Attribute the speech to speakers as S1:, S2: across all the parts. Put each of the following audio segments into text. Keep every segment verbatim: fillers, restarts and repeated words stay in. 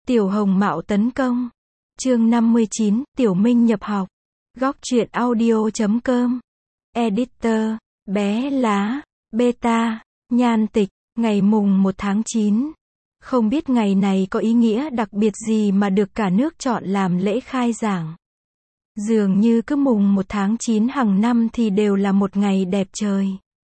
S1: Tiểu Hồng Mạo tấn công. Chương năm mươi chín, Tiểu Minh nhập học. Góc truyện audio chấm com. Editor, bé lá, beta, nhan tịch, ngày mùng một tháng chín. Không biết ngày này có ý nghĩa đặc biệt gì mà được cả nước chọn làm lễ khai giảng. Dường như cứ mùng một tháng chín hàng năm thì đều là một ngày đẹp trời.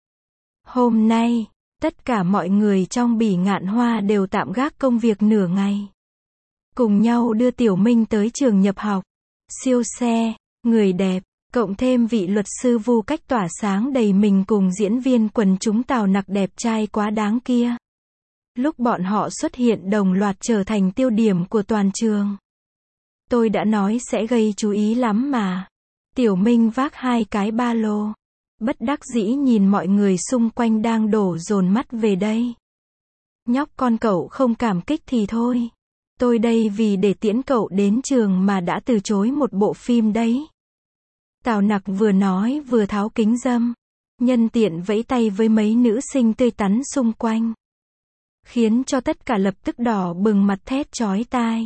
S1: Hôm nay, tất cả mọi người trong Bỉ Ngạn Hoa đều tạm gác công việc nửa ngày. Cùng nhau đưa Tiểu Minh tới trường nhập học. Siêu xe, người đẹp, cộng thêm vị luật sư Vu Cách tỏa sáng đầy mình cùng diễn viên quần chúng Tào Nặc đẹp trai quá đáng kia. Lúc bọn họ xuất hiện đồng loạt trở thành tiêu điểm của toàn trường. Tôi đã nói sẽ gây chú ý lắm mà. Tiểu Minh vác hai cái ba lô. Bất đắc dĩ nhìn mọi người xung quanh đang đổ dồn mắt về đây. Nhóc con cậu không cảm kích thì thôi. Tôi đây vì để tiễn cậu đến trường mà đã từ chối một bộ phim đấy. Tào Nặc vừa nói vừa tháo kính râm. Nhân tiện vẫy tay với mấy nữ sinh tươi tắn xung quanh. Khiến cho tất cả lập tức đỏ bừng mặt thét chói tai.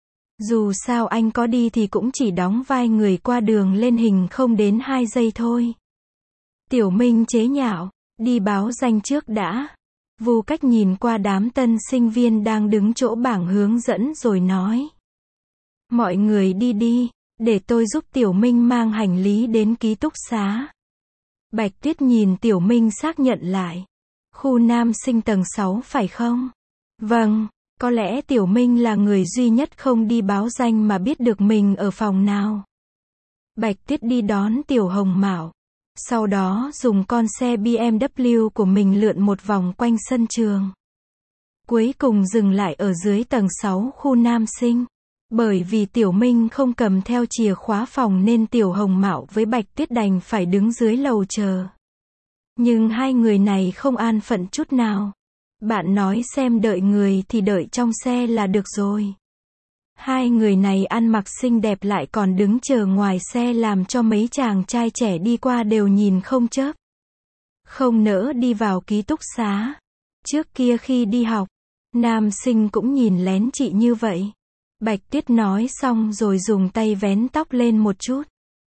S1: Dù sao anh có đi thì cũng chỉ đóng vai người qua đường lên hình không đến hai giây thôi. Tiểu Minh chế nhạo, đi báo danh trước đã. Vu Cách nhìn qua đám tân sinh viên đang đứng chỗ bảng hướng dẫn rồi nói. Mọi người đi đi, để tôi giúp Tiểu Minh mang hành lý đến ký túc xá. Bạch Tuyết nhìn Tiểu Minh xác nhận lại. Khu nam sinh tầng sáu phải không? Vâng, có lẽ Tiểu Minh là người duy nhất không đi báo danh mà biết được mình ở phòng nào. Bạch Tuyết đi đón Tiểu Hồng Mạo. Sau đó dùng con xe bê em vê của mình lượn một vòng quanh sân trường. Cuối cùng dừng lại ở dưới tầng sáu khu nam sinh. Bởi vì Tiểu Minh không cầm theo chìa khóa phòng nên Tiểu Hồng Mạo với Bạch Tuyết đành phải đứng dưới lầu chờ. Nhưng hai người này không an phận chút nào. Bạn nói xem đợi người thì đợi trong xe là được rồi. Hai người này ăn mặc xinh đẹp lại còn đứng chờ ngoài xe làm cho mấy chàng trai trẻ đi qua đều nhìn không chớp. Không nỡ đi vào ký túc xá. Trước kia khi đi học, nam sinh cũng nhìn lén chị như vậy. Bạch Tuyết nói xong rồi dùng tay vén tóc lên một chút.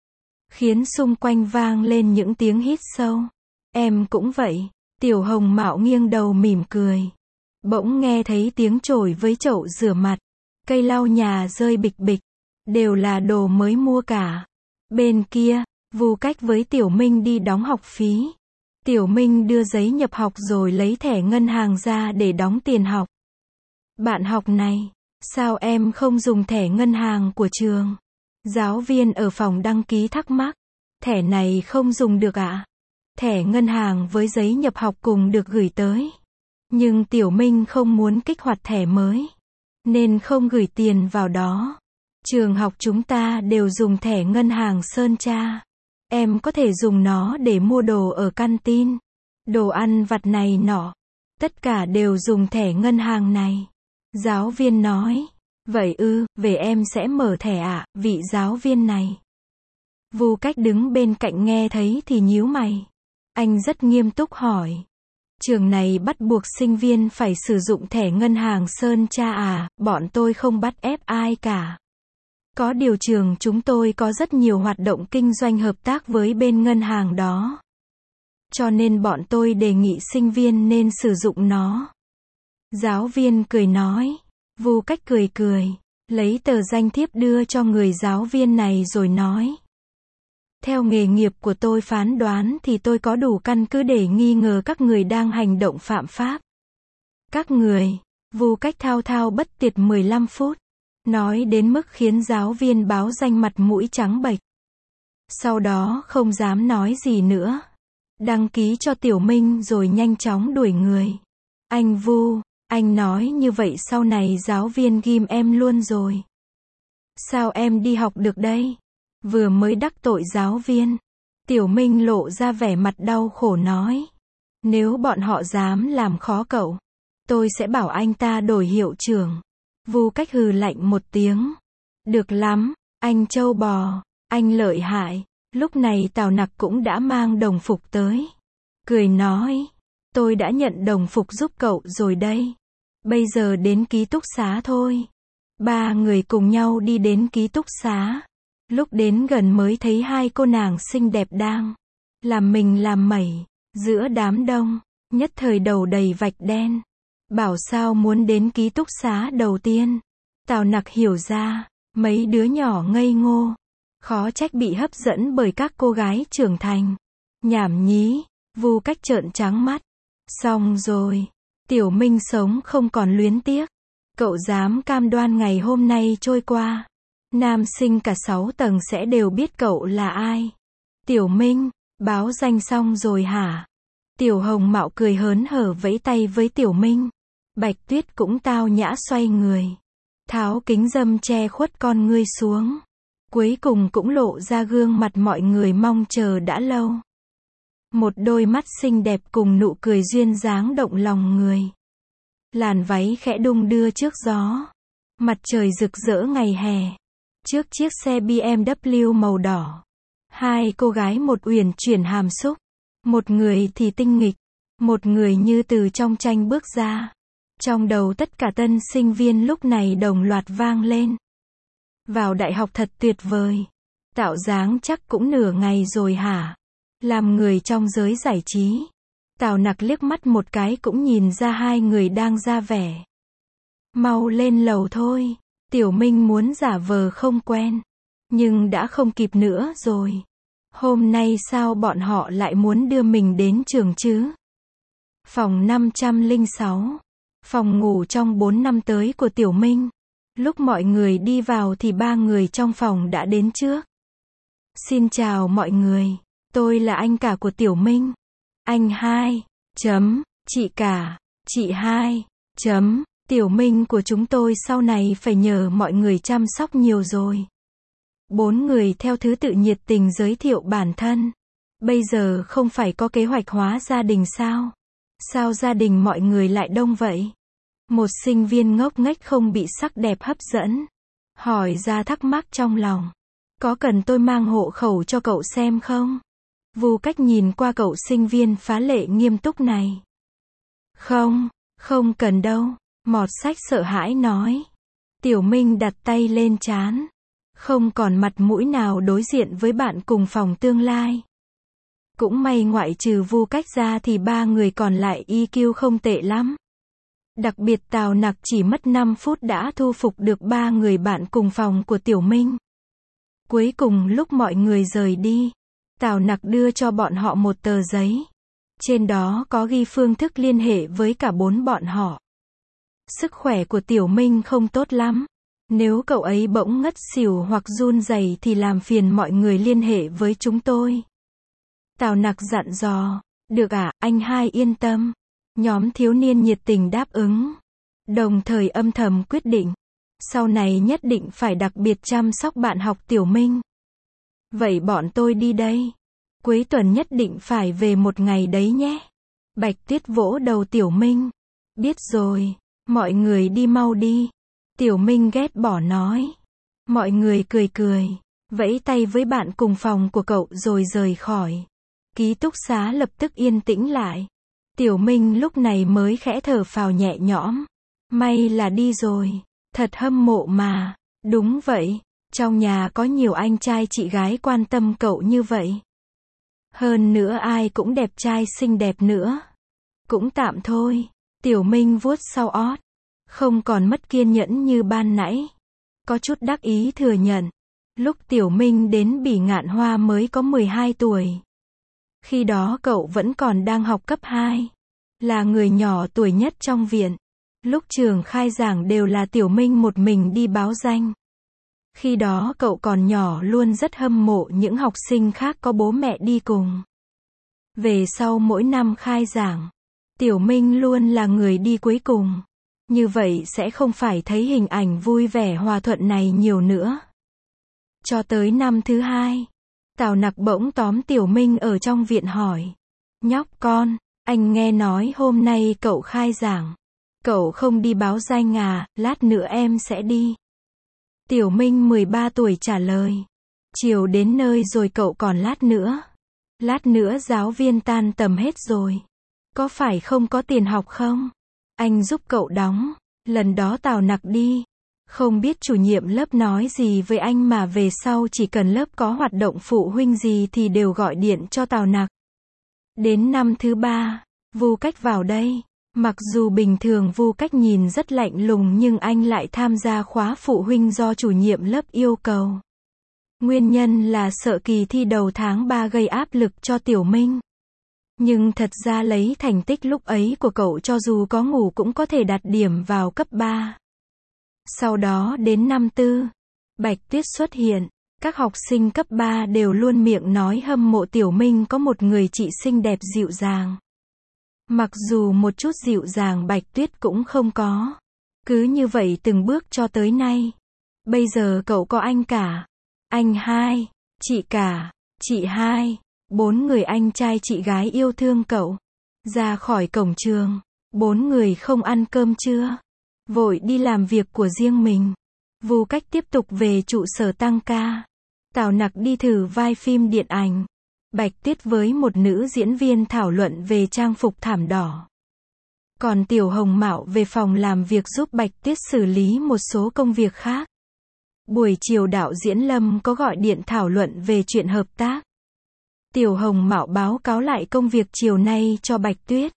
S1: Khiến xung quanh vang lên những tiếng hít sâu. Em cũng vậy. Tiểu Hồng Mạo nghiêng đầu mỉm cười. Bỗng nghe thấy tiếng chổi với chậu rửa mặt. Cây lau nhà rơi bịch bịch. Đều là đồ mới mua cả. Bên kia, Vu Cách với Tiểu Minh đi đóng học phí. Tiểu Minh đưa giấy nhập học rồi lấy thẻ ngân hàng ra để đóng tiền học. Bạn học này, sao em không dùng thẻ ngân hàng của trường? Giáo viên ở phòng đăng ký thắc mắc. Thẻ này không dùng được ạ? Thẻ ngân hàng với giấy nhập học cùng được gửi tới. Nhưng Tiểu Minh không muốn kích hoạt thẻ mới. Nên không gửi tiền vào đó. Trường học chúng ta đều dùng thẻ ngân hàng Sơn Tra. Em có thể dùng nó để mua đồ ở canteen. Đồ ăn vặt này nọ. Tất cả đều dùng thẻ ngân hàng này. Giáo viên nói. Vậy ư, về em sẽ mở thẻ ạ, vị giáo viên này. Vu Cách đứng bên cạnh nghe thấy thì nhíu mày. Anh rất nghiêm túc hỏi. Trường này bắt buộc sinh viên phải sử dụng thẻ ngân hàng Sơn Tra à? Bọn tôi không bắt ép ai cả. Có điều trường chúng tôi có rất nhiều hoạt động kinh doanh hợp tác với bên ngân hàng đó. Cho nên bọn tôi đề nghị sinh viên nên sử dụng nó. Giáo viên cười nói. Vu Cách cười cười. Lấy tờ danh thiếp đưa cho người giáo viên này rồi nói. Theo nghề nghiệp của tôi phán đoán thì tôi có đủ căn cứ để nghi ngờ các người đang hành động phạm pháp. Các người, Vu Cách thao thao bất tuyệt mười lăm phút. Nói đến mức khiến giáo viên báo danh mặt mũi trắng bệch. Sau đó không dám nói gì nữa. Đăng ký cho Tiểu Minh rồi nhanh chóng đuổi người. Anh Vu, anh nói như vậy sau này giáo viên ghim em luôn rồi. Sao em đi học được đây? Vừa mới đắc tội giáo viên. Tiểu Minh lộ ra vẻ mặt đau khổ nói. Nếu bọn họ dám làm khó cậu, tôi sẽ bảo anh ta đổi hiệu trưởng. Vu Cách hừ lạnh một tiếng. Được lắm, anh trâu bò, anh lợi hại. Lúc này Tào Nặc cũng đã mang đồng phục tới. Cười nói. Tôi đã nhận đồng phục giúp cậu rồi đây. Bây giờ đến ký túc xá thôi. Ba người cùng nhau đi đến ký túc xá. Lúc đến gần mới thấy hai cô nàng xinh đẹp đang làm mình làm mẩy giữa đám đông, nhất thời đầu đầy vạch đen. Bảo sao muốn đến ký túc xá đầu tiên. Tào Nặc hiểu ra, mấy đứa nhỏ ngây ngô, khó trách bị hấp dẫn bởi các cô gái trưởng thành. Nhảm nhí, Vu Cách trợn trắng mắt. Xong rồi, Tiểu Minh sống không còn luyến tiếc. Cậu dám cam đoan ngày hôm nay trôi qua, nam sinh cả sáu tầng sẽ đều biết cậu là ai. Tiểu Minh, báo danh xong rồi hả? Tiểu Hồng Mạo cười hớn hở vẫy tay với Tiểu Minh. Bạch Tuyết cũng tao nhã xoay người, tháo kính râm che khuất con ngươi xuống. Cuối cùng cũng lộ ra gương mặt mọi người mong chờ đã lâu. Một đôi mắt xinh đẹp cùng nụ cười duyên dáng động lòng người. Làn váy khẽ đung đưa trước gió. Mặt trời rực rỡ ngày hè. Trước chiếc xe bê em vê màu đỏ. Hai cô gái một uyển chuyển hàm xúc. Một người thì tinh nghịch. Một người như từ trong tranh bước ra. Trong đầu tất cả tân sinh viên lúc này đồng loạt vang lên. Vào đại học thật tuyệt vời. Tạo dáng chắc cũng nửa ngày rồi hả? Làm người trong giới giải trí. Tào Nặc liếc mắt một cái cũng nhìn ra hai người đang ra vẻ. Mau lên lầu thôi. Tiểu Minh muốn giả vờ không quen. Nhưng đã không kịp nữa rồi. Hôm nay sao bọn họ lại muốn đưa mình đến trường chứ? Phòng năm trăm lẻ sáu. Phòng ngủ trong bốn năm tới của Tiểu Minh. Lúc mọi người đi vào thì ba người trong phòng đã đến trước. Xin chào mọi người. Tôi là anh cả của Tiểu Minh. Anh hai. Chấm. Chị cả. Chị hai. Chấm. Tiểu Minh của chúng tôi sau này phải nhờ mọi người chăm sóc nhiều rồi. Bốn người theo thứ tự nhiệt tình giới thiệu bản thân. Bây giờ không phải có kế hoạch hóa gia đình sao? Sao gia đình mọi người lại đông vậy? Một sinh viên ngốc nghếch không bị sắc đẹp hấp dẫn. Hỏi ra thắc mắc trong lòng. Có cần tôi mang hộ khẩu cho cậu xem không? Vu Cách nhìn qua cậu sinh viên phá lệ nghiêm túc này. Không, không cần đâu. Mọt Sách sợ hãi nói. Tiểu Minh đặt tay lên trán. Không còn mặt mũi nào đối diện với bạn cùng phòng tương lai. Cũng may ngoại trừ Vu Cách ra thì ba người còn lại i kiu không tệ lắm. Đặc biệt Tào Nặc chỉ mất năm phút đã thu phục được ba người bạn cùng phòng của Tiểu Minh. Cuối cùng lúc mọi người rời đi, Tào Nặc đưa cho bọn họ một tờ giấy. Trên đó có ghi phương thức liên hệ với cả bốn bọn họ. Sức khỏe của Tiểu Minh không tốt lắm. Nếu cậu ấy bỗng ngất xỉu hoặc run rẩy thì làm phiền mọi người liên hệ với chúng tôi. Tào Nặc dặn dò. Được ạ, anh hai yên tâm. Nhóm thiếu niên nhiệt tình đáp ứng. Đồng thời âm thầm quyết định. Sau này nhất định phải đặc biệt chăm sóc bạn học Tiểu Minh. Vậy bọn tôi đi đây. Cuối tuần nhất định phải về một ngày đấy nhé. Bạch Tuyết vỗ đầu Tiểu Minh. Biết rồi, mọi người đi mau đi. Tiểu Minh ghét bỏ nói. Mọi người cười cười, vẫy tay với bạn cùng phòng của cậu rồi rời khỏi. Ký túc xá lập tức yên tĩnh lại. Tiểu Minh lúc này mới khẽ thở phào nhẹ nhõm. May là đi rồi. Thật hâm mộ mà. Đúng vậy. Trong nhà có nhiều anh trai chị gái quan tâm cậu như vậy. Hơn nữa ai cũng đẹp trai xinh đẹp nữa. Cũng tạm thôi. Tiểu Minh vuốt sau ót. Không còn mất kiên nhẫn như ban nãy. Có chút đắc ý thừa nhận. Lúc Tiểu Minh đến Bỉ Ngạn Hoa mới có mười hai tuổi. Khi đó cậu vẫn còn đang học cấp hai. Là người nhỏ tuổi nhất trong viện. Lúc trường khai giảng đều là Tiểu Minh một mình đi báo danh. Khi đó cậu còn nhỏ luôn rất hâm mộ những học sinh khác có bố mẹ đi cùng. Về sau mỗi năm khai giảng, Tiểu Minh luôn là người đi cuối cùng. Như vậy sẽ không phải thấy hình ảnh vui vẻ hòa thuận này nhiều nữa. Cho tới năm thứ hai, Tào Nặc bỗng tóm Tiểu Minh ở trong viện hỏi. Nhóc con, anh nghe nói hôm nay cậu khai giảng. Cậu không đi báo danh à, lát nữa em sẽ đi. Tiểu Minh mười ba tuổi trả lời. Chiều đến nơi rồi cậu còn lát nữa. Lát nữa giáo viên tan tầm hết rồi. Có phải không có tiền học không? Anh giúp cậu đóng. Lần đó Tào Nặc đi. Không biết chủ nhiệm lớp nói gì với anh mà về sau chỉ cần lớp có hoạt động phụ huynh gì thì đều gọi điện cho Tào Nặc. Đến năm thứ ba, Vu Cách vào đây. Mặc dù bình thường Vu Cách nhìn rất lạnh lùng nhưng anh lại tham gia khóa phụ huynh do chủ nhiệm lớp yêu cầu. Nguyên nhân là sợ kỳ thi đầu tháng ba gây áp lực cho Tiểu Minh. Nhưng thật ra lấy thành tích lúc ấy của cậu cho dù có ngủ cũng có thể đạt điểm vào cấp ba. Sau đó đến năm tư, Bạch Tuyết xuất hiện. Các học sinh cấp ba đều luôn miệng nói hâm mộ Tiểu Minh có một người chị xinh đẹp dịu dàng. Mặc dù một chút dịu dàng Bạch Tuyết cũng không có. Cứ như vậy từng bước cho tới nay. Bây giờ cậu có anh cả, anh hai, chị cả, chị hai, bốn người anh trai chị gái yêu thương cậu. Ra khỏi cổng trường, bốn người không ăn cơm trưa, vội đi làm việc của riêng mình. Vu Cách tiếp tục về trụ sở tăng ca. Tào Nặc đi thử vai phim điện ảnh. Bạch Tuyết với một nữ diễn viên thảo luận về trang phục thảm đỏ. Còn Tiểu Hồng Mạo về phòng làm việc giúp Bạch Tuyết xử lý một số công việc khác. Buổi chiều đạo diễn Lâm có gọi điện thảo luận về chuyện hợp tác. Tiểu Hồng Mạo báo cáo lại công việc chiều nay cho Bạch Tuyết.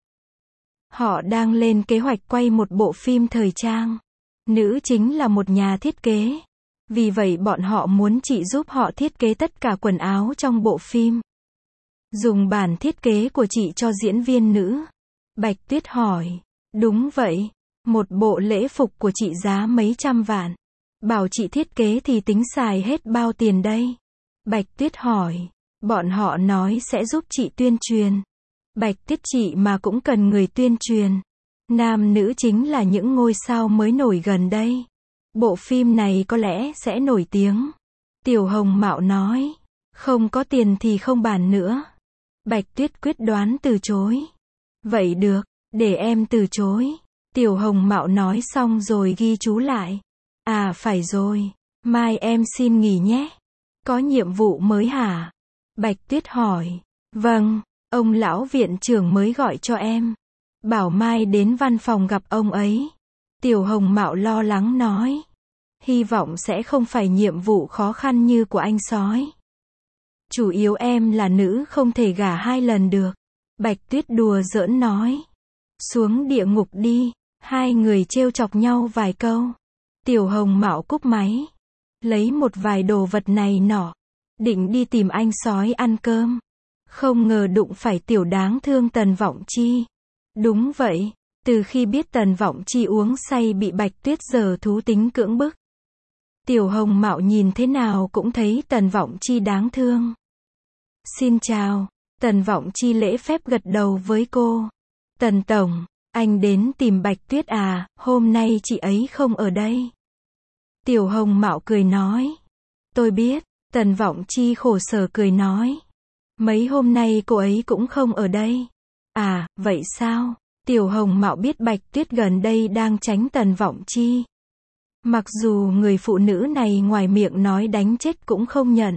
S1: Họ đang lên kế hoạch quay một bộ phim thời trang. Nữ chính là một nhà thiết kế. Vì vậy bọn họ muốn chị giúp họ thiết kế tất cả quần áo trong bộ phim. Dùng bản thiết kế của chị cho diễn viên nữ. Bạch Tuyết hỏi. Đúng vậy. Một bộ lễ phục của chị giá mấy trăm vạn. Bảo chị thiết kế thì tính xài hết bao tiền đây? Bạch Tuyết hỏi. Bọn họ nói sẽ giúp chị tuyên truyền. Bạch Tuyết chị mà cũng cần người tuyên truyền. Nam nữ chính là những ngôi sao mới nổi gần đây. Bộ phim này có lẽ sẽ nổi tiếng. Tiểu Hồng Mạo nói. Không có tiền thì không bàn nữa. Bạch Tuyết quyết đoán từ chối. Vậy được, để em từ chối. Tiểu Hồng Mạo nói xong rồi ghi chú lại. À phải rồi, mai em xin nghỉ nhé. Có nhiệm vụ mới hả? Bạch Tuyết hỏi. Vâng, ông lão viện trưởng mới gọi cho em. Bảo mai đến văn phòng gặp ông ấy. Tiểu Hồng Mạo lo lắng nói. Hy vọng sẽ không phải nhiệm vụ khó khăn như của anh sói. Chủ yếu em là nữ không thể gả hai lần được. Bạch Tuyết đùa giỡn nói. Xuống địa ngục đi. Hai người trêu chọc nhau vài câu. Tiểu Hồng Mạo cúp máy. Lấy một vài đồ vật này nọ. Định đi tìm anh sói ăn cơm. Không ngờ đụng phải tiểu đáng thương Tần Vọng Chi. Đúng vậy. Từ khi biết Tần Vọng Chi uống say bị Bạch Tuyết giở thú tính cưỡng bức. Tiểu Hồng Mạo nhìn thế nào cũng thấy Tần Vọng Chi đáng thương. Xin chào. Tần Vọng Chi lễ phép gật đầu với cô. Tần Tổng, anh đến tìm Bạch Tuyết à, hôm nay chị ấy không ở đây. Tiểu Hồng Mạo cười nói. Tôi biết. Tần Vọng Chi khổ sở cười nói. Mấy hôm nay cô ấy cũng không ở đây. À, vậy sao? Tiểu Hồng Mạo biết Bạch Tuyết gần đây đang tránh Tần Vọng Chi. Mặc dù người phụ nữ này ngoài miệng nói đánh chết cũng không nhận.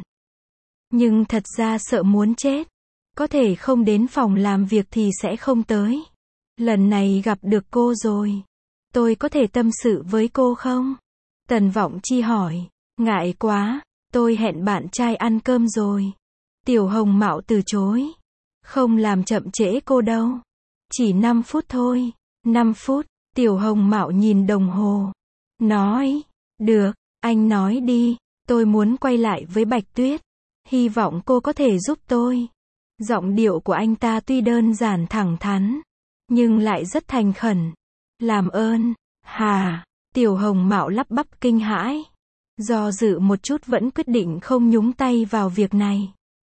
S1: Nhưng thật ra sợ muốn chết. Có thể không đến phòng làm việc thì sẽ không tới. Lần này gặp được cô rồi. Tôi có thể tâm sự với cô không? Tần Vọng Chi hỏi. Ngại quá, tôi hẹn bạn trai ăn cơm rồi. Tiểu Hồng Mạo từ chối. Không làm chậm trễ cô đâu. Chỉ năm phút thôi. năm phút, Tiểu Hồng Mạo nhìn đồng hồ. Nói, được, anh nói đi, tôi muốn quay lại với Bạch Tuyết. Hy vọng cô có thể giúp tôi. Giọng điệu của anh ta tuy đơn giản thẳng thắn, nhưng lại rất thành khẩn. Làm ơn, hà, Tiểu Hồng Mạo lắp bắp kinh hãi. Do dự một chút vẫn quyết định không nhúng tay vào việc này.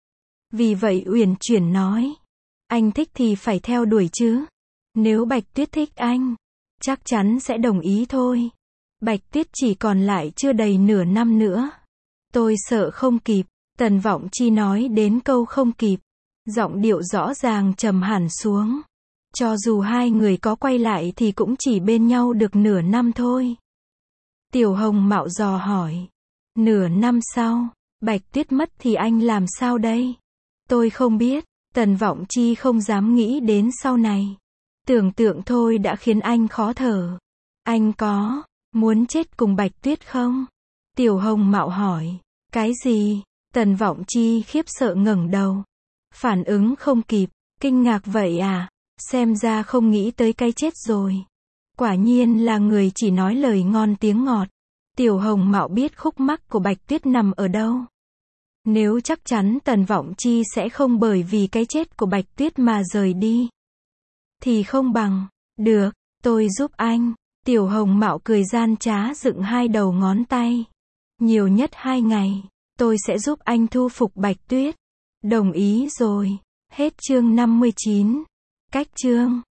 S1: Vì vậy uyển chuyển nói. Anh thích thì phải theo đuổi chứ. Nếu Bạch Tuyết thích anh, chắc chắn sẽ đồng ý thôi. Bạch Tuyết chỉ còn lại chưa đầy nửa năm nữa. Tôi sợ không kịp. Tần Vọng Chi nói đến câu không kịp. Giọng điệu rõ ràng trầm hẳn xuống. Cho dù hai người có quay lại thì cũng chỉ bên nhau được nửa năm thôi. Tiểu Hồng Mạo dò hỏi. Nửa năm sau, Bạch Tuyết mất thì anh làm sao đây? Tôi không biết. Tần Vọng Chi không dám nghĩ đến sau này. Tưởng tượng thôi đã khiến anh khó thở. Anh có Muốn chết cùng Bạch Tuyết không? Tiểu Hồng Mạo hỏi. Cái gì? Tần Vọng Chi khiếp sợ ngẩng đầu. Phản ứng không kịp, kinh ngạc vậy à? Xem ra không nghĩ tới cái chết rồi. Quả nhiên là người chỉ nói lời ngon tiếng ngọt. Tiểu Hồng Mạo biết khúc mắc của Bạch Tuyết nằm ở đâu. Nếu chắc chắn Tần Vọng Chi sẽ không bởi vì cái chết của Bạch Tuyết mà rời đi, thì không bằng, được, tôi giúp anh. Tiểu Hồng Mạo cười gian trá dựng hai đầu ngón tay. Nhiều nhất hai ngày, tôi sẽ giúp anh thu phục Bạch Tuyết. Đồng ý rồi. Hết chương năm mươi chín. Cách chương